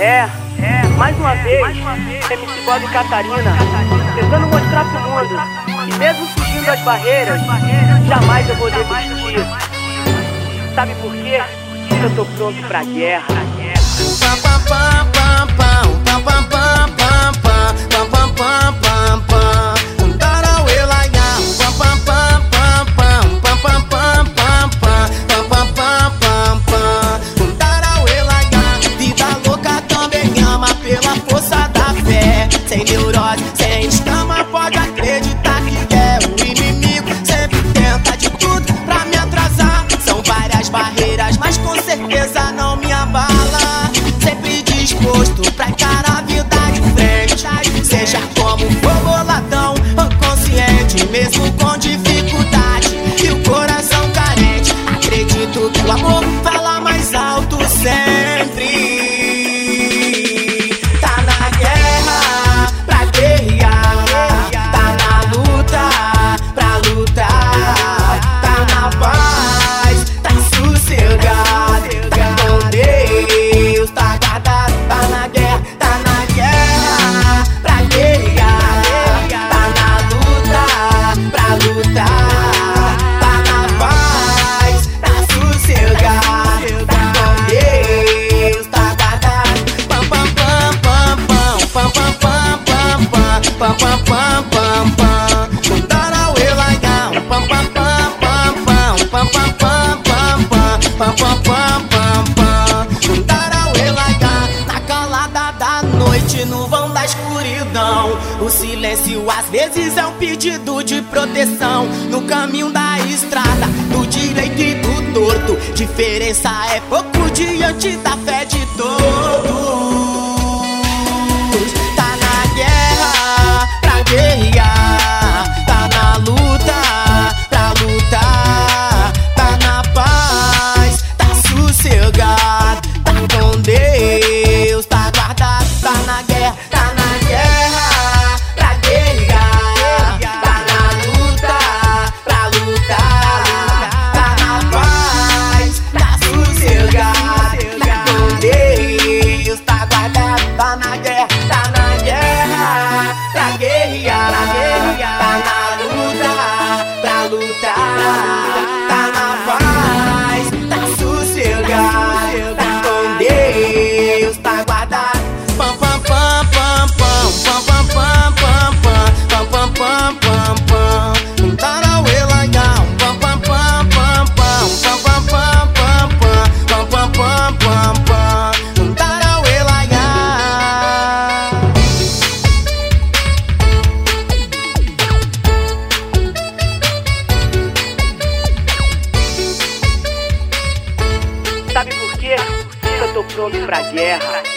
Mais uma vez, MC Bob e Catarina, tentando mostrar pro mundo que mesmo fugindo das barreiras, jamais eu vou desistir. Sabe por quê? Porque eu tô pronto pra guerra. Pela força da fé, sem neurose, sem escama, pode acreditar que é o inimigo. Sempre tenta de tudo pra me atrasar. São várias barreiras, mas com certeza não me abala. Sempre disposto pra encarar a vida de frente, seja como for, boladão ou consciente, mesmo com dificuldade e o coração carente. Acredito que o amor fala mais alto sempre. Na calada da noite, no vão da escuridão, o silêncio às vezes é um pedido de proteção. No caminho da estrada, do direito e do torto, diferença é pouco diante da fé de todos. Tá na guerra pra guerrear, tá na luta pra lutar, tá na paz, tá sossegado, tá com Deus, tá guardado. Tá na guerra pra guerrear, tá na luta pra lutar, tá na paz, tá sossegado, tá com Deus, tá guardado. Tá na guerra pra guerrear, tá na luta pra lutar, tá na paz, tá sossegado, tá com Deus, tá guardado. Pam pam pam pam pam pam pam pam pam pam pam pam pam. Tarawê legal. Pam pam pam pam pam pam pam pam pam pam pam pam pam. Tarawê legal. Sabe por quê? Porque eu tô pronto pra guerra.